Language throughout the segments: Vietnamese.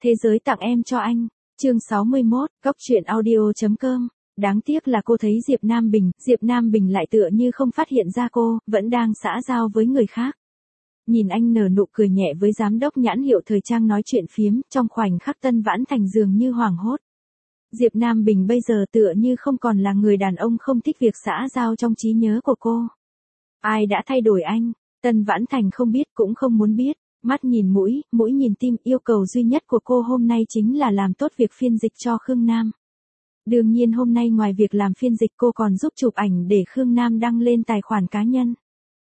Thế giới tặng em cho anh. Chương 61, Góc truyện audio.com. Đáng tiếc là cô thấy Diệp Nam Bình lại tựa như không phát hiện ra cô, vẫn đang xã giao với người khác. Nhìn anh nở nụ cười nhẹ với giám đốc nhãn hiệu thời trang nói chuyện phiếm, trong khoảnh khắc Tân Vãn Thành dường như hoảng hốt. Diệp Nam Bình bây giờ tựa như không còn là người đàn ông không thích việc xã giao trong trí nhớ của cô. Ai đã thay đổi anh? Tân Vãn Thành không biết cũng không muốn biết. Mắt nhìn mũi, mũi nhìn tim, yêu cầu duy nhất của cô hôm nay chính là làm tốt việc phiên dịch cho Khương Nam. Đương nhiên hôm nay ngoài việc làm phiên dịch cô còn giúp chụp ảnh để Khương Nam đăng lên tài khoản cá nhân.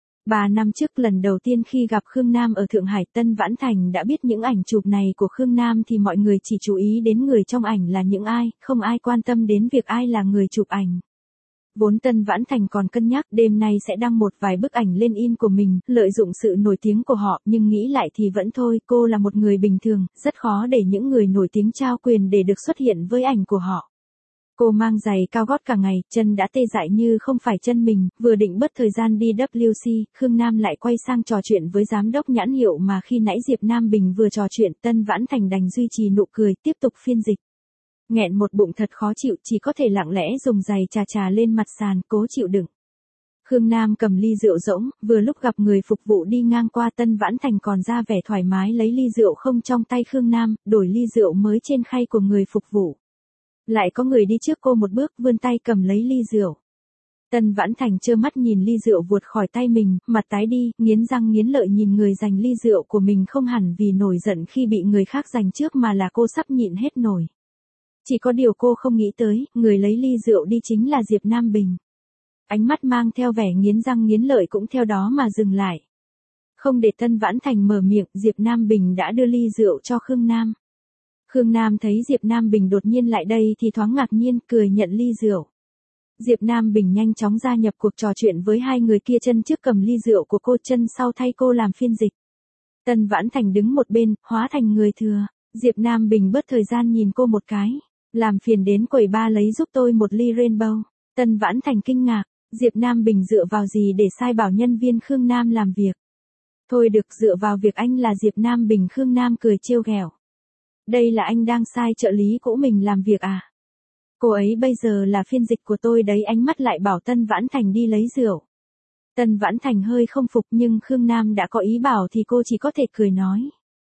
3 năm trước lần đầu tiên khi gặp Khương Nam ở Thượng Hải, Tân Vãn Thành đã biết những ảnh chụp này của Khương Nam thì mọi người chỉ chú ý đến người trong ảnh là những ai, không ai quan tâm đến việc ai là người chụp ảnh. Vốn Tân Vãn Thành còn cân nhắc đêm nay sẽ đăng một vài bức ảnh lên in của mình, lợi dụng sự nổi tiếng của họ, nhưng nghĩ lại thì vẫn thôi, cô là một người bình thường, rất khó để những người nổi tiếng trao quyền để được xuất hiện với ảnh của họ. Cô mang giày cao gót cả ngày, chân đã tê dại như không phải chân mình, vừa định bớt thời gian đi WC, Khương Nam lại quay sang trò chuyện với giám đốc nhãn hiệu mà khi nãy Diệp Nam Bình vừa trò chuyện, Tân Vãn Thành đành duy trì nụ cười, tiếp tục phiên dịch. Nghẹn một bụng thật khó chịu, chỉ có thể lặng lẽ dùng giày chà lên mặt sàn, cố chịu đựng. Khương Nam cầm ly rượu rỗng, vừa lúc gặp người phục vụ đi ngang qua, Tân Vãn Thành còn ra vẻ thoải mái lấy ly rượu không trong tay Khương Nam, đổi ly rượu mới trên khay của người phục vụ. Lại có người đi trước cô một bước, vươn tay cầm lấy ly rượu. Tân Vãn Thành trơ mắt nhìn ly rượu vụt khỏi tay mình, mặt tái đi, nghiến răng nghiến lợi nhìn người giành ly rượu của mình, không hẳn vì nổi giận khi bị người khác giành trước mà là cô sắp nhịn hết nổi. Chỉ có điều cô không nghĩ tới, người lấy ly rượu đi chính là Diệp Nam Bình. Ánh mắt mang theo vẻ nghiến răng nghiến lợi cũng theo đó mà dừng lại. Không để Tân Vãn Thành mở miệng, Diệp Nam Bình đã đưa ly rượu cho Khương Nam. Khương Nam thấy Diệp Nam Bình đột nhiên lại đây thì thoáng ngạc nhiên, cười nhận ly rượu. Diệp Nam Bình nhanh chóng gia nhập cuộc trò chuyện với hai người kia, chân trước cầm ly rượu của cô, chân sau thay cô làm phiên dịch. Tân Vãn Thành đứng một bên, hóa thành người thừa. Diệp Nam Bình bớt thời gian nhìn cô một cái. Làm phiền đến quầy bar lấy giúp tôi một ly Rainbow. Tân Vãn Thành kinh ngạc, Diệp Nam Bình dựa vào gì để sai bảo nhân viên Khương Nam làm việc? Thôi được, dựa vào việc anh là Diệp Nam Bình. Khương Nam cười trêu ghẹo. Đây là anh đang sai trợ lý cũ mình làm việc à? Cô ấy bây giờ là phiên dịch của tôi đấy. Ánh mắt lại bảo Tân Vãn Thành đi lấy rượu. Tân Vãn Thành hơi không phục, nhưng Khương Nam đã có ý bảo thì cô chỉ có thể cười nói.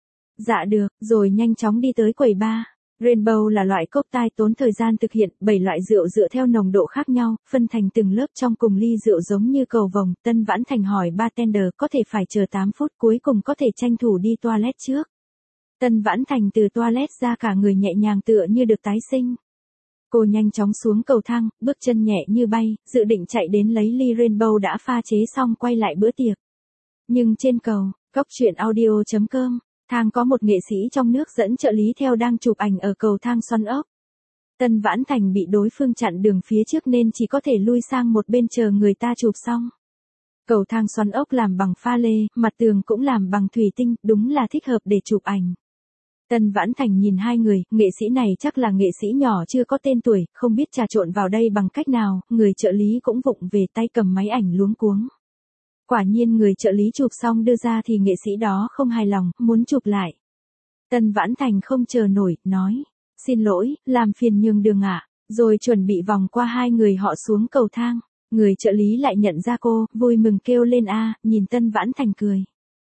Dạ được, rồi nhanh chóng đi tới quầy bar. Rainbow là loại cocktail tốn thời gian thực hiện, 7 loại rượu dựa theo nồng độ khác nhau, phân thành từng lớp trong cùng ly rượu giống như cầu vồng. Tân Vãn Thành hỏi bartender có thể phải chờ 8 phút, cuối cùng có thể tranh thủ đi toilet trước. Tân Vãn Thành từ toilet ra cả người nhẹ nhàng tựa như được tái sinh. Cô nhanh chóng xuống cầu thang, bước chân nhẹ như bay, dự định chạy đến lấy ly Rainbow đã pha chế xong quay lại bữa tiệc. Nhưng trên cầu, Góc truyện audio.com, thang có một nghệ sĩ trong nước dẫn trợ lý theo đang chụp ảnh ở cầu thang xoắn ốc. Tân Vãn Thành bị đối phương chặn đường phía trước nên chỉ có thể lui sang một bên chờ người ta chụp xong. Cầu thang xoắn ốc làm bằng pha lê, mặt tường cũng làm bằng thủy tinh, đúng là thích hợp để chụp ảnh. Tân Vãn Thành nhìn hai người, nghệ sĩ này chắc là nghệ sĩ nhỏ chưa có tên tuổi, không biết trà trộn vào đây bằng cách nào, người trợ lý cũng vụng về tay cầm máy ảnh luống cuống. Quả nhiên người trợ lý chụp xong đưa ra thì nghệ sĩ đó không hài lòng, muốn chụp lại. Tân Vãn Thành không chờ nổi, nói, xin lỗi, làm phiền nhường đường ạ, rồi chuẩn bị vòng qua hai người họ xuống cầu thang. Người trợ lý lại nhận ra cô, vui mừng kêu lên a, nhìn Tân Vãn Thành cười.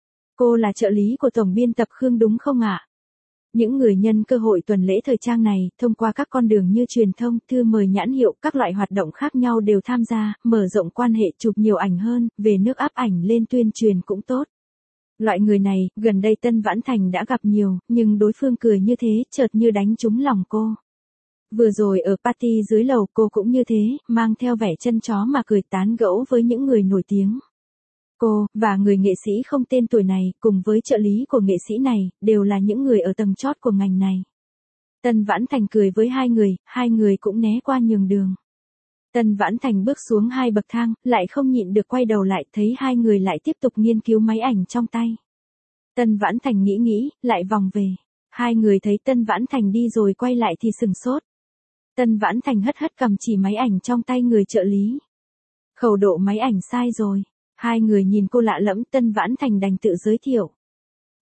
Cô là trợ lý của tổng biên tập Khương đúng không ạ? Những người nhân cơ hội tuần lễ thời trang này, thông qua các con đường như truyền thông, thư mời nhãn hiệu, các loại hoạt động khác nhau đều tham gia, mở rộng quan hệ, chụp nhiều ảnh hơn, về nước áp ảnh lên tuyên truyền cũng tốt. Loại người này, gần đây Tân Vãn Thành đã gặp nhiều, nhưng đối phương cười như thế, chợt như đánh trúng lòng cô. Vừa rồi ở party dưới lầu cô cũng như thế, mang theo vẻ chân chó mà cười tán gẫu với những người nổi tiếng. Cô, và người nghệ sĩ không tên tuổi này, cùng với trợ lý của nghệ sĩ này, đều là những người ở tầng chót của ngành này. Tân Vãn Thành cười với hai người cũng né qua nhường đường. Tân Vãn Thành bước xuống 2 bậc thang, lại không nhịn được quay đầu lại, thấy hai người lại tiếp tục nghiên cứu máy ảnh trong tay. Tân Vãn Thành nghĩ, lại vòng về. Hai người thấy Tân Vãn Thành đi rồi quay lại thì sừng sốt. Tân Vãn Thành hất cầm chỉ máy ảnh trong tay người trợ lý. Khẩu độ máy ảnh sai rồi. Hai người nhìn cô lạ lẫm, Tân Vãn Thành đành tự giới thiệu.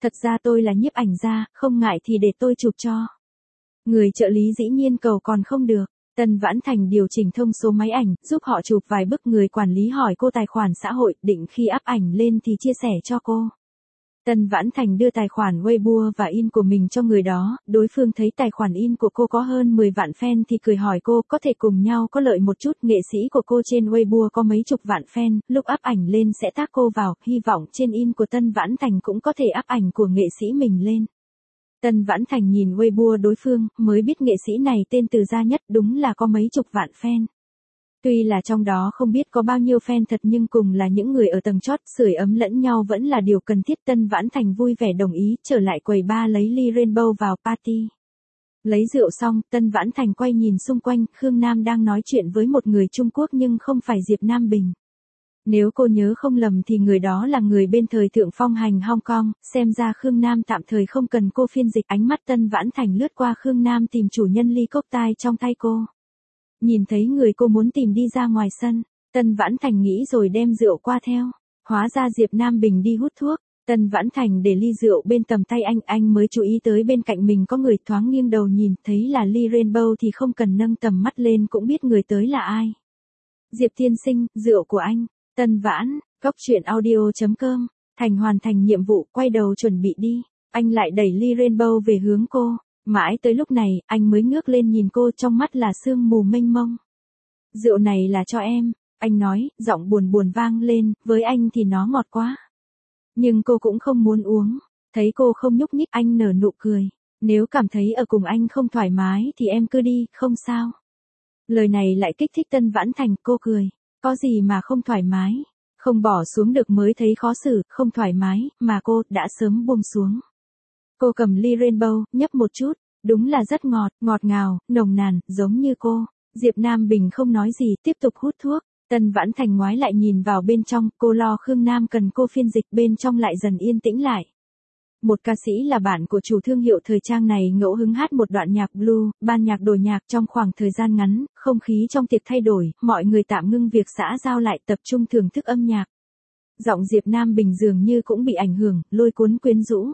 Thật ra tôi là nhiếp ảnh gia, không ngại thì để tôi chụp cho. Người trợ lý dĩ nhiên cầu còn không được. Tân Vãn Thành điều chỉnh thông số máy ảnh, giúp họ chụp vài bức. Người quản lý hỏi cô tài khoản xã hội, định khi up ảnh lên thì chia sẻ cho cô. Tân Vãn Thành đưa tài khoản Weibo và in của mình cho người đó, đối phương thấy tài khoản in của cô có hơn 10 vạn fan thì cười hỏi cô có thể cùng nhau có lợi một chút. Nghệ sĩ của cô trên Weibo có mấy chục vạn fan, lúc up ảnh lên sẽ tag cô vào, hy vọng trên in của Tân Vãn Thành cũng có thể up ảnh của nghệ sĩ mình lên. Tân Vãn Thành nhìn Weibo đối phương, mới biết nghệ sĩ này tên Từ Gia Nhất đúng là có mấy chục vạn fan. Tuy là trong đó không biết có bao nhiêu fan thật nhưng cùng là những người ở tầng chót, sưởi ấm lẫn nhau vẫn là điều cần thiết. Tân Vãn Thành vui vẻ đồng ý, trở lại quầy bar lấy ly Rainbow vào party. Lấy rượu xong, Tân Vãn Thành quay nhìn xung quanh, Khương Nam đang nói chuyện với một người Trung Quốc nhưng không phải Diệp Nam Bình. Nếu cô nhớ không lầm thì người đó là người bên thời thượng phong hành Hong Kong, xem ra Khương Nam tạm thời không cần cô phiên dịch. Ánh mắt Tân Vãn Thành lướt qua Khương Nam tìm chủ nhân ly cốc tai trong tay cô. Nhìn thấy người cô muốn tìm đi ra ngoài sân, Tân Vãn Thành nghĩ rồi đem rượu qua theo. Hóa ra Diệp Nam Bình đi hút thuốc. Tân Vãn Thành để ly rượu bên tầm tay anh mới chú ý tới bên cạnh mình có người, thoáng nghiêng đầu nhìn, thấy là ly Rainbow thì không cần nâng tầm mắt lên cũng biết người tới là ai. Diệp tiên sinh, rượu của anh. Tân Vãn, Cốc Truyện Audio.com. Thành hoàn thành nhiệm vụ, quay đầu chuẩn bị đi. Anh lại đẩy ly Rainbow về hướng cô. Mãi tới lúc này, anh mới ngước lên nhìn cô, trong mắt là sương mù mênh mông. Rượu này là cho em, anh nói, giọng buồn buồn vang lên, với anh thì nó ngọt quá. Nhưng cô cũng không muốn uống. Thấy cô không nhúc nhích, anh nở nụ cười. Nếu cảm thấy ở cùng anh không thoải mái thì em cứ đi, không sao. Lời này lại kích thích Tân Vãn Thành, cô cười. Có gì mà không thoải mái, không bỏ xuống được mới thấy khó xử, không thoải mái, mà cô đã sớm buông xuống. Cô cầm ly Rainbow, nhấp một chút, đúng là rất ngọt, ngọt ngào, nồng nàn, giống như cô. Diệp Nam Bình không nói gì, tiếp tục hút thuốc. Tân Vãn Thành ngoái lại nhìn vào bên trong, cô lo Khương Nam cần cô phiên dịch, bên trong lại dần yên tĩnh lại. Một ca sĩ là bạn của chủ thương hiệu thời trang này ngẫu hứng hát một đoạn nhạc blue, ban nhạc đổi nhạc trong khoảng thời gian ngắn, không khí trong tiệc thay đổi, mọi người tạm ngưng việc xã giao lại tập trung thưởng thức âm nhạc. Giọng Diệp Nam Bình dường như cũng bị ảnh hưởng, lôi cuốn quyến rũ.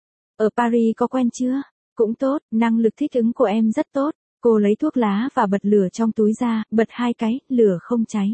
Ở Paris có quen chưa? Cũng tốt, năng lực thích ứng của em rất tốt. Cô lấy thuốc lá và bật lửa trong túi ra, bật 2 cái, lửa không cháy.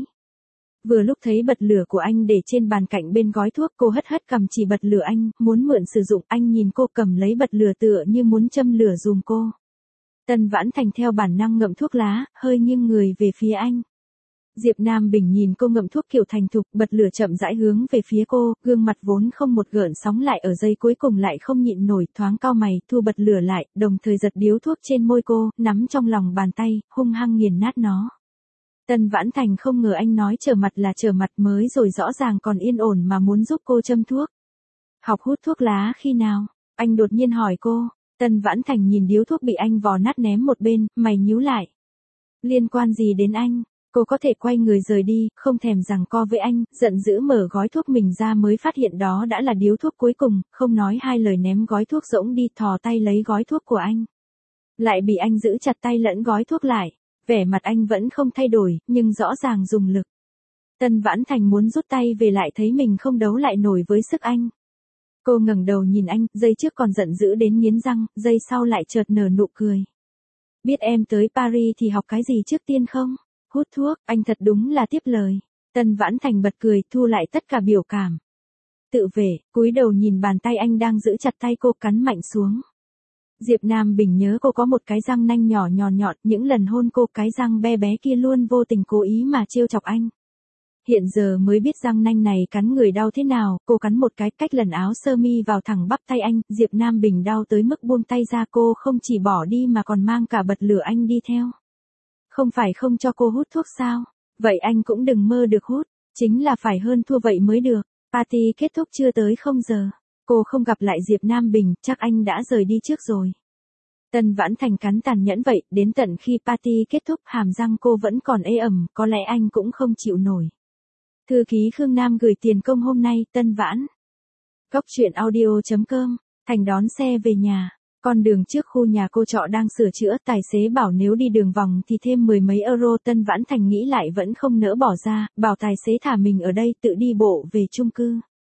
Vừa lúc thấy bật lửa của anh để trên bàn cạnh bên gói thuốc, cô hất hất cầm chỉ bật lửa anh, muốn mượn sử dụng. Anh nhìn cô cầm lấy bật lửa tựa như muốn châm lửa dùm cô. Tân Vãn Thành theo bản năng ngậm thuốc lá, hơi nghiêng người về phía anh. Diệp Nam Bình nhìn cô ngậm thuốc kiểu thành thục, bật lửa chậm rãi hướng về phía cô, gương mặt vốn không một gợn sóng lại ở giây cuối cùng lại không nhịn nổi, thoáng cau mày, thu bật lửa lại, đồng thời giật điếu thuốc trên môi cô, nắm trong lòng bàn tay, hung hăng nghiền nát nó. Tân Vãn Thành không ngờ anh nói trở mặt là trở mặt, mới rồi rõ ràng còn yên ổn mà muốn giúp cô châm thuốc. Học hút thuốc lá khi nào? Anh đột nhiên hỏi cô. Tân Vãn Thành nhìn điếu thuốc bị anh vò nát ném một bên, mày nhíu lại. Liên quan gì đến anh? Cô có thể quay người rời đi, không thèm giằng co với anh, giận dữ mở gói thuốc mình ra mới phát hiện đó đã là điếu thuốc cuối cùng, không nói hai lời ném gói thuốc rỗng đi, thò tay lấy gói thuốc của anh. Lại bị anh giữ chặt tay lẫn gói thuốc lại. Vẻ mặt anh vẫn không thay đổi, nhưng rõ ràng dùng lực. Tân Vãn Thành muốn rút tay về lại thấy mình không đấu lại nổi với sức anh. Cô ngẩng đầu nhìn anh, giây trước còn giận dữ đến nghiến răng, giây sau lại chợt nở nụ cười. Biết em tới Paris thì học cái gì trước tiên không? Hút thuốc, anh thật đúng là tiếp lời. Tân Vãn Thành bật cười, thu lại tất cả biểu cảm. Tự về, cúi đầu nhìn bàn tay anh đang giữ chặt tay cô, cắn mạnh xuống. Diệp Nam Bình nhớ cô có một cái răng nanh nhỏ nhọn, những lần hôn cô cái răng bé bé kia luôn vô tình cố ý mà trêu chọc anh. Hiện giờ mới biết răng nanh này cắn người đau thế nào, cô cắn một cái, cách lần áo sơ mi vào thẳng bắp tay anh, Diệp Nam Bình đau tới mức buông tay ra, cô không chỉ bỏ đi mà còn mang cả bật lửa anh đi theo. Không phải không cho cô hút thuốc sao? Vậy anh cũng đừng mơ được hút, chính là phải hơn thua vậy mới được. Party kết thúc chưa tới 0 giờ. Cô không gặp lại Diệp Nam Bình, chắc anh đã rời đi trước rồi. Tân Vãn Thành cắn tàn nhẫn vậy, đến tận khi party kết thúc hàm răng cô vẫn còn ê ẩm, có lẽ anh cũng không chịu nổi. Thư ký Khương Nam gửi tiền công hôm nay, Tân Vãn. Cốc Truyện Audio.com, Thành đón xe về nhà. Con đường trước khu nhà cô trọ đang sửa chữa, tài xế bảo nếu đi đường vòng thì thêm 10 mấy euro. Tân Vãn Thành nghĩ lại vẫn không nỡ bỏ ra, bảo tài xế thả mình ở đây tự đi bộ về chung cư.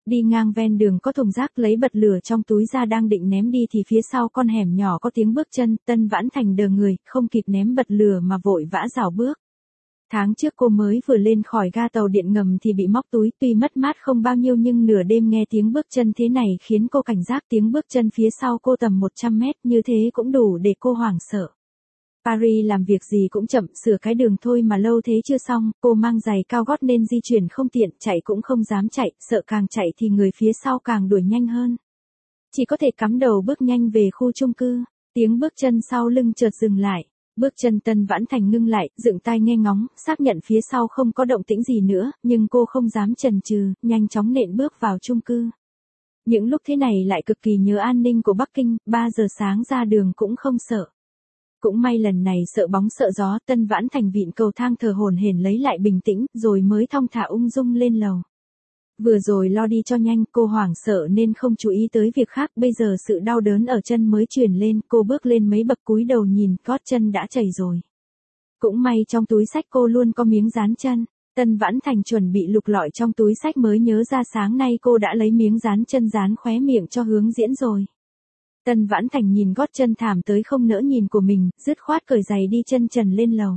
Đi ngang ven đường có thùng rác lấy bật lửa trong túi ra đang định ném đi thì phía sau con hẻm nhỏ có tiếng bước chân, Tân Vãn Thành đờ người, không kịp ném bật lửa mà vội vã rảo bước. Tháng trước cô mới vừa lên khỏi ga tàu điện ngầm thì bị móc túi, tuy mất mát không bao nhiêu nhưng nửa đêm nghe tiếng bước chân thế này khiến cô cảnh giác, tiếng bước chân phía sau cô tầm 100 mét, như thế cũng đủ để cô hoảng sợ. Paris làm việc gì cũng chậm, sửa cái đường thôi mà lâu thế chưa xong, cô mang giày cao gót nên di chuyển không tiện, chạy cũng không dám chạy, sợ càng chạy thì người phía sau càng đuổi nhanh hơn. Chỉ có thể cắm đầu bước nhanh về khu chung cư, tiếng bước chân sau lưng chợt dừng lại. Bước chân Tân Vãn Thành ngưng lại, dựng tai nghe ngóng, xác nhận phía sau không có động tĩnh gì nữa, nhưng cô không dám chần chừ, nhanh chóng nện bước vào chung cư. Những lúc thế này lại cực kỳ nhớ an ninh của Bắc Kinh, 3 giờ sáng ra đường cũng không sợ. Cũng may lần này sợ bóng sợ gió, Tân Vãn Thành vịn cầu thang thở hổn hển lấy lại bình tĩnh, rồi mới thong thả ung dung lên lầu. Vừa rồi lo đi cho nhanh, cô hoảng sợ nên không chú ý tới việc khác, bây giờ sự đau đớn ở chân mới truyền lên, cô bước lên mấy bậc cúi đầu nhìn, gót chân đã chảy rồi. Cũng may trong túi xách cô luôn có miếng dán chân, Tân Vãn Thành chuẩn bị lục lọi trong túi xách mới nhớ ra sáng nay cô đã lấy miếng dán chân dán khóe miệng cho hướng diễn rồi. Tân Vãn Thành nhìn gót chân thảm tới không nỡ nhìn của mình, dứt khoát cởi giày đi chân trần lên lầu.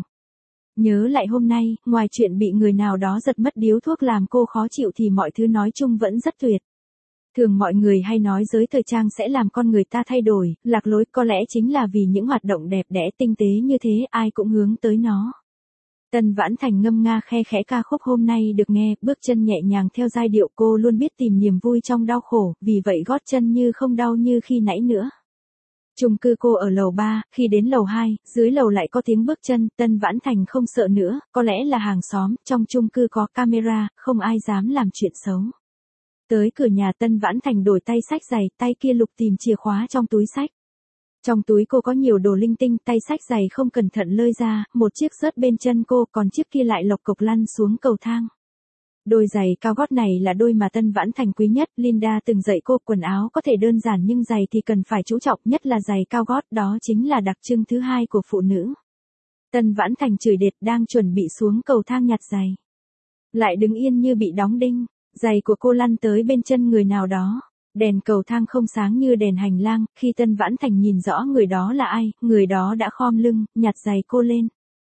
Nhớ lại hôm nay, ngoài chuyện bị người nào đó giật mất điếu thuốc làm cô khó chịu thì mọi thứ nói chung vẫn rất tuyệt. Thường mọi người hay nói giới thời trang sẽ làm con người ta thay đổi, lạc lối, có lẽ chính là vì những hoạt động đẹp đẽ tinh tế như thế ai cũng hướng tới nó. Tân Vãn Thành ngâm nga khe khẽ ca khúc hôm nay được nghe, bước chân nhẹ nhàng theo giai điệu, cô luôn biết tìm niềm vui trong đau khổ, vì vậy gót chân như không đau như khi nãy nữa. Chung cư cô ở lầu 3, khi đến lầu 2, dưới lầu lại có tiếng bước chân, Tân Vãn Thành không sợ nữa, có lẽ là hàng xóm, trong chung cư có camera, không ai dám làm chuyện xấu. Tới cửa nhà Tân Vãn Thành đổi tay xách giày, tay kia lục tìm chìa khóa trong túi xách. Trong túi cô có nhiều đồ linh tinh, tay xách giày không cẩn thận lơi ra, một chiếc rớt bên chân cô, còn chiếc kia lại lộc cộc lăn xuống cầu thang. Đôi giày cao gót này là đôi mà Tân Vãn Thành quý nhất, Linda từng dạy cô quần áo có thể đơn giản nhưng giày thì cần phải chú trọng, nhất là giày cao gót, đó chính là đặc trưng thứ hai của phụ nữ. Tân Vãn Thành chửi đệt đang chuẩn bị xuống cầu thang nhặt giày. Lại đứng yên như bị đóng đinh, giày của cô lăn tới bên chân người nào đó. Đèn cầu thang không sáng như đèn hành lang, khi Tân Vãn Thành nhìn rõ người đó là ai, người đó đã khom lưng, nhặt giày cô lên.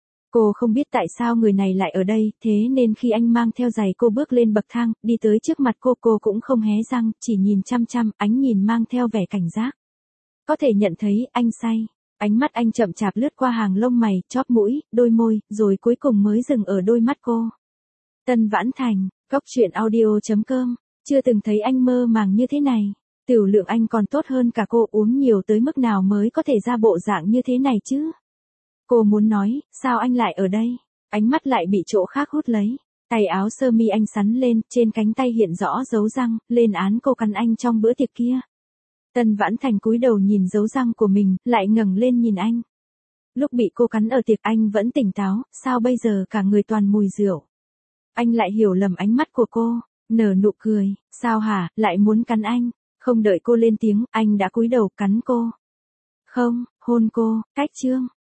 Cô không biết tại sao người này lại ở đây, thế nên khi anh mang theo giày cô bước lên bậc thang, đi tới trước mặt cô cũng không hé răng, chỉ nhìn chăm chăm, ánh nhìn mang theo vẻ cảnh giác. Có thể nhận thấy anh say, ánh mắt anh chậm chạp lướt qua hàng lông mày, chóp mũi, đôi môi, rồi cuối cùng mới dừng ở đôi mắt cô. Tân Vãn Thành, goctruyện.audio.com, chưa từng thấy anh mơ màng như thế này. Tiểu lượng anh còn tốt hơn cả cô, uống nhiều tới mức nào mới có thể ra bộ dạng như thế này chứ? Cô muốn nói, sao anh lại ở đây? Ánh mắt lại bị chỗ khác hút lấy. Tay áo sơ mi anh sắn lên, trên cánh tay hiện rõ dấu răng, lên án cô cắn anh trong bữa tiệc kia. Tân Vãn Thành cúi đầu nhìn dấu răng của mình, lại ngẩng lên nhìn anh. Lúc bị cô cắn ở tiệc anh vẫn tỉnh táo, sao bây giờ cả người toàn mùi rượu? Anh lại hiểu lầm ánh mắt của cô, nở nụ cười, sao hả, lại muốn cắn anh? Không đợi cô lên tiếng, anh đã cúi đầu cắn cô. Không, hôn cô, cách chương.